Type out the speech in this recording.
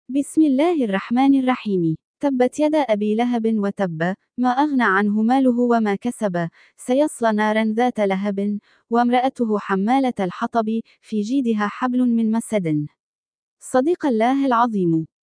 بسم الله الرحمن الرحيم. تبت يدا أبي لهب وتب، ما أغنى عنه ماله وما كسب، سيصلى نارا ذات لهب، وامرأته حمالة الحطب، في جيدها حبل من مسد. صديق الله العظيم.